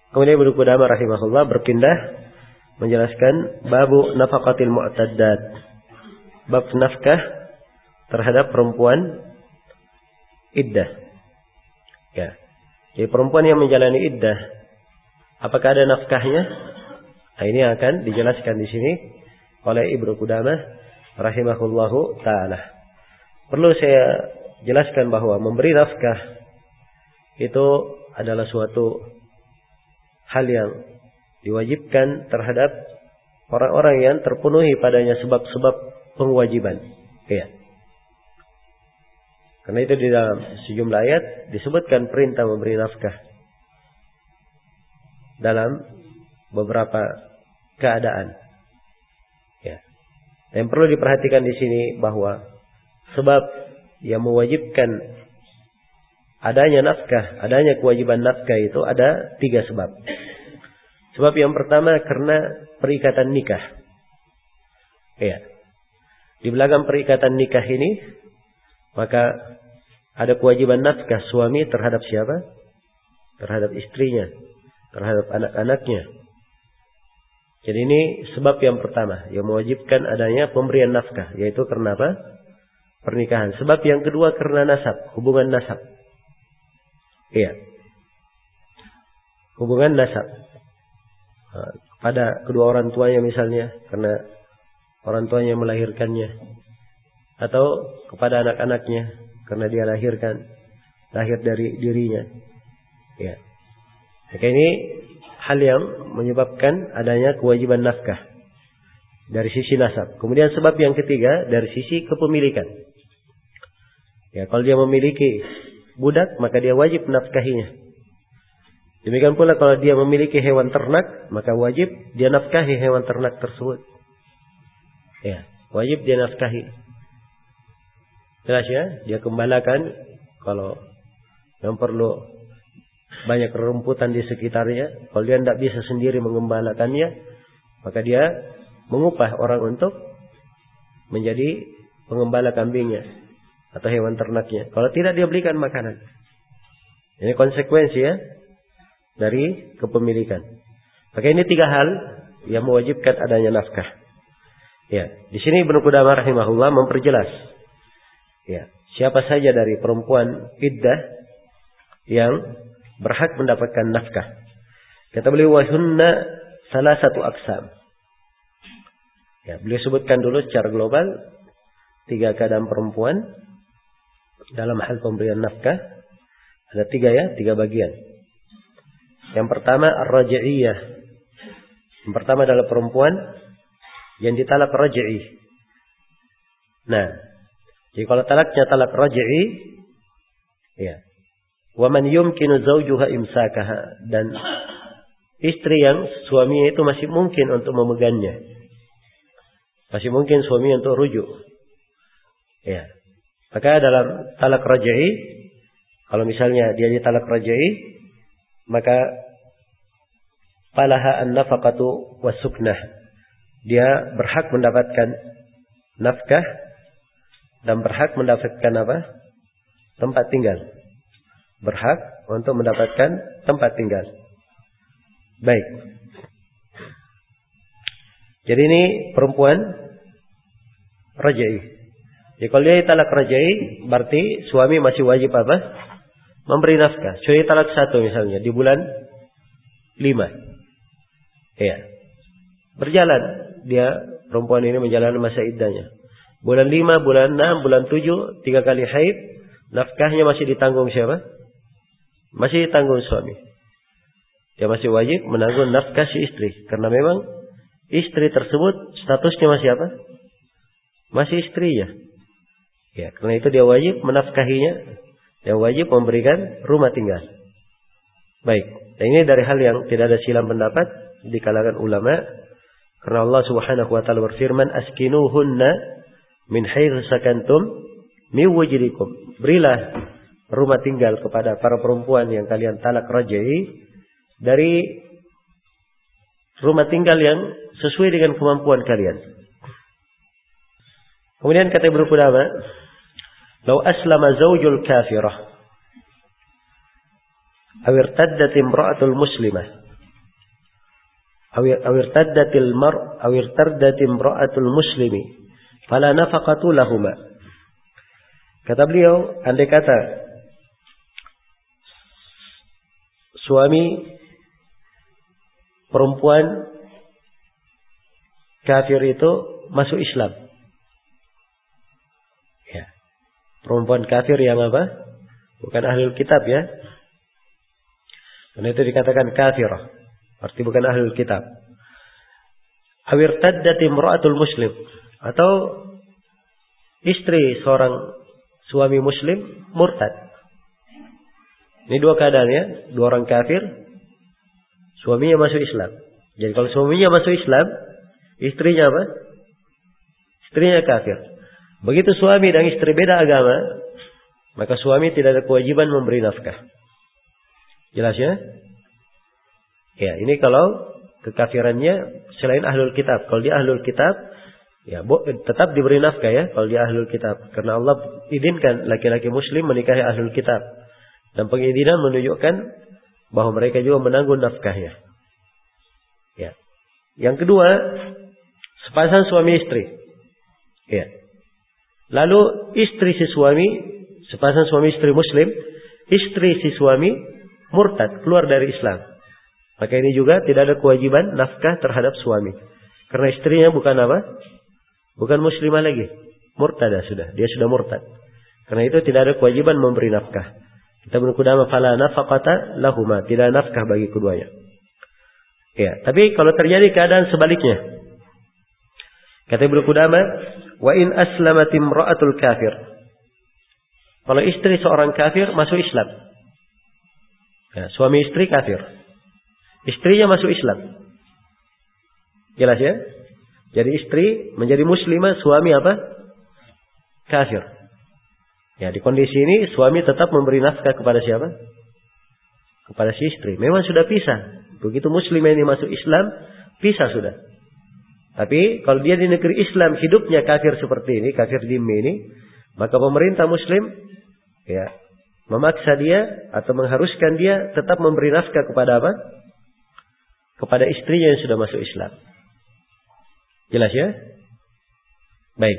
Kemudian Ibnu Qudamah rahimahullah berpindah menjelaskan babu nafaqatil mu'taddat. Bab nafkah terhadap perempuan iddah. Ya. Jadi perempuan yang menjalani iddah, apakah ada nafkahnya? Nah, ini akan dijelaskan di sini oleh Ibnu Qudamah rahimahullahu taala. Perlu saya jelaskan bahwa memberi nafkah itu adalah suatu hal yang diwajibkan terhadap orang-orang yang terpenuhi padanya sebab-sebab kewajiban. Ya. Karena itu di dalam sejumlah ayat disebutkan perintah memberi nafkah dalam beberapa keadaan. Ya. Dan perlu diperhatikan di sini bahwa sebab yang mewajibkan adanya nafkah, adanya kewajiban nafkah itu ada 3 sebab. Sebab yang pertama karena perikatan nikah. Ya. Di belakang perikatan nikah ini maka ada kewajiban nafkah suami terhadap siapa? Terhadap istrinya, terhadap anak-anaknya. Jadi ini sebab yang pertama yang mewajibkan adanya pemberian nafkah, yaitu karena apa? Pernikahan. Sebab yang kedua karena nasab, hubungan nasab. Iya. Hubungan nasab. Pada kedua orang tuanya misalnya, karena orang tuanya melahirkannya. Atau kepada anak-anaknya, karena dia lahir dari dirinya. Ya. Maka ini hal yang menyebabkan adanya kewajiban nafkah dari sisi nasab. Kemudian sebab yang ketiga dari sisi kepemilikan. Ya, kalau dia memiliki budak, maka dia wajib menafkahinya. Demikian pula kalau dia memiliki hewan ternak, maka wajib dia nafkahi hewan ternak tersebut. Ya, wajib dia nafkahi. Jelas ya, dia gembalakan kalau yang perlu banyak rerumputan di sekitarnya. Kalau dia tidak bisa sendiri mengembalakannya, maka dia mengupah orang untuk menjadi pengembala kambingnya atau hewan ternaknya. Kalau tidak, dia belikan makanan. Ini konsekuensi ya dari kepemilikan. Maka ini 3 hal yang mewajibkan adanya nafkah. Ya, di sini Ibnu Qudamah rahimahullah memperjelas. Ya, siapa saja dari perempuan iddah yang berhak mendapatkan nafkah. Kata beliau wahunna salasatu aqsam. Ya, beliau sebutkan dulu secara global 3 keadaan perempuan dalam hal pemberian nafkah. Ada 3 ya, 3 bagian. Yang pertama ar-raj'iyah. Yang pertama adalah perempuan yang ditalak raj'i. Nah, jadi kalau talaknya talak raj'i, ya. Wa man yumkinu zawjuha imsakaha, dan istri yang suaminya itu masih mungkin untuk memegangnya. Masih mungkin suami untuk rujuk. Ya. Maka dalam talak raj'i, kalau misalnya dia ditalak raj'i, maka falaha an-nafaqatu was-suknah. Dia berhak mendapatkan nafkah dan berhak mendapatkan apa? Tempat tinggal. Berhak untuk mendapatkan tempat tinggal. Baik. Jadi ini perempuan raj'i. Jadi kalau dia talak raj'i, berarti suami masih wajib apa? Memberi nafkah. Suami talak 1 misalnya di bulan 5. Ya. Berjalan dia perempuan ini menjalani masa iddahnya. Bulan 5, bulan 6, bulan 7, 3 kali haid, nafkahnya masih ditanggung siapa? Masih ditanggung suami. Dia masih wajib menanggung nafkah si istri. Karena memang istri tersebut statusnya masih apa? Masih istrinya. Ya, karena itu dia wajib menafkahinya. Dia wajib memberikan rumah tinggal. Baik. Dan ini dari hal yang tidak ada silang pendapat di kalangan ulama. Karena Allah Subhanahu wa taala berfirman, "Askinuhunna min haitsu sakantum min wujdikum." Berilah rumah tinggal kepada para perempuan yang kalian talak raj'i dari rumah tinggal yang sesuai dengan kemampuan kalian. Kemudian kata Ibnu Qudamah, "Lau aslama zaujul kafirah aw irtaddat imra'atul muslimah awirtaddatim imra'atul muslimi fala nafaqatu lahuma. Kata beliau, andai kata suami perempuan kafir itu masuk Islam. Ya. Perempuan kafir yang apa? Bukan ahlul kitab ya. Karena itu dikatakan kafir. Arti bukan ahlul kitab. Awirtaddat imra'atul muslim. Atau istri seorang suami muslim murtad. Ini dua keadaan ya. Dua orang kafir. Suaminya masuk Islam. Jadi kalau suaminya masuk Islam, istrinya apa? Istrinya kafir. Begitu suami dan istri beda agama, maka suami tidak ada kewajiban memberi nafkah. Jelas ya? Ya, ini kalau kekafirannya selain ahlul kitab. Kalau dia ahlul kitab, ya tetap diberi nafkah ya. Kalau dia ahlul kitab, karena Allah izinkan laki-laki muslim menikahi ahlul kitab. Dan pengizinan menunjukkan bahwa mereka juga menanggung nafkahnya. Ya. Yang kedua, sepasang suami istri. Ya. Lalu istri si suami, sepasang suami istri muslim, istri si suami murtad, keluar dari Islam. Maka ini juga tidak ada kewajiban nafkah terhadap suami. Karena istrinya bukan apa? Bukan muslimah lagi. Murtadah sudah. Dia sudah murtad. Karena itu tidak ada kewajiban memberi nafkah. Kita berkudama fala nafaqata lahuma. Tidak nafkah bagi keduanya. Ya, tapi kalau terjadi keadaan sebaliknya. Kata Ibnu Qudamah, wa in aslamat imra'atul kafir. Kalau istri seorang kafir masuk Islam. Ya, suami istri kafir. Istrinya masuk Islam. Jelas ya? Jadi istri menjadi muslimah, suami apa? Kafir. Ya, di kondisi ini suami tetap memberi nafkah kepada siapa? Kepada si istri. Memang sudah pisah. Begitu muslimah ini masuk Islam, pisah sudah. Tapi kalau dia di negeri Islam hidupnya kafir seperti ini, kafir dhimmi ini, maka pemerintah muslim ya memaksa dia atau mengharuskan dia tetap memberi nafkah kepada apa? Kepada istrinya yang sudah masuk Islam. Jelas ya? Baik.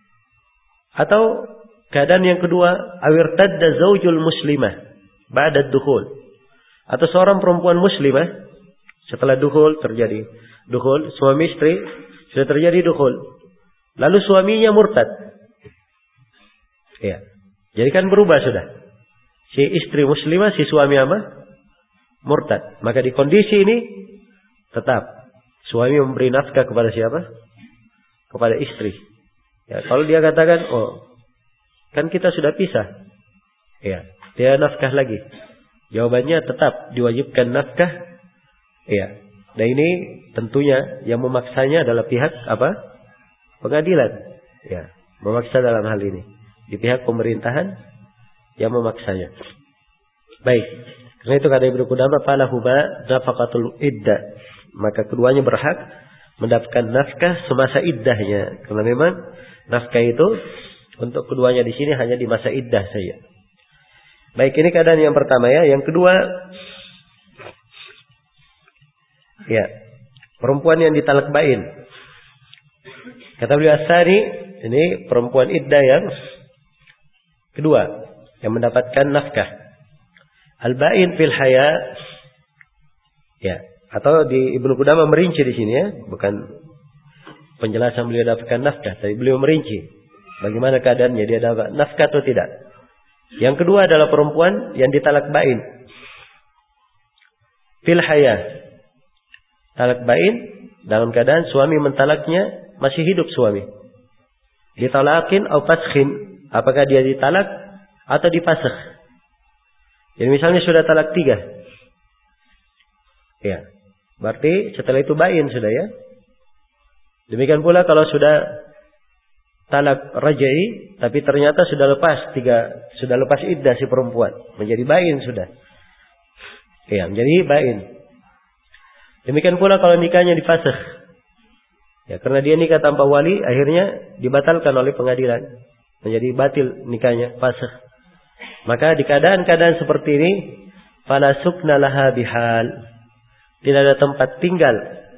Atau keadaan yang kedua, awirtadda zaujul muslimah ba'da dukhul. Atau seorang perempuan muslimah setelah dukhul terjadi dukhul, suami istri sudah terjadi dukhul. Lalu suaminya murtad. Ya. Jadi kan berubah sudah. Si istri muslimah, si suami apa? Murtad. Maka di kondisi ini tetap suami memberi nafkah kepada siapa? Kepada istri. Ya, kalau dia katakan, "Oh, kan kita sudah pisah." Ya, dia nafkah lagi. Jawabannya tetap diwajibkan nafkah. Ya. Dan ini tentunya yang memaksanya adalah pihak apa? Pengadilan. Ya, memaksa dalam hal ini. Di pihak pemerintahan yang memaksanya. Baik. Karena itu kata Ibnu Qudamah, "Falahuma nafaqatul iddah." Maka keduanya berhak mendapatkan nafkah semasa iddahnya. Karena memang nafkah itu untuk keduanya di sini hanya di masa iddah saja. Baik, ini keadaan yang pertama ya. Yang kedua, ya, perempuan yang ditalak bain. Kata beliau As-Sani, ini perempuan iddah yang kedua yang mendapatkan nafkah. Al-bain fil haya. Ya, atau di Ibnu Qudamah merinci di sini ya, bukan penjelasan beliau dapatkan nafkah, tapi beliau merinci bagaimana keadaannya, dia dapat nafkah atau tidak. Yang kedua adalah perempuan yang ditalak bain. Fil haya. Talak bain dalam keadaan suami mentalaknya masih hidup suami. Ditalakin atau faskhin, apakah dia ditalak atau dipasakh. Jadi misalnya sudah talak 3. Ya. Berarti setelah itu bain sudah ya. Demikian pula kalau sudah talak raj'i tapi ternyata sudah lepas iddah si perempuan, menjadi bain sudah. Ya, menjadi bain. Demikian pula kalau nikahnya difasakh. Ya, karena dia nikah tanpa wali, akhirnya dibatalkan oleh pengadilan. Menjadi batil nikahnya, fasakh. Maka di keadaan-keadaan seperti ini, fala sukna laha bihal. Tidak ada tempat tinggal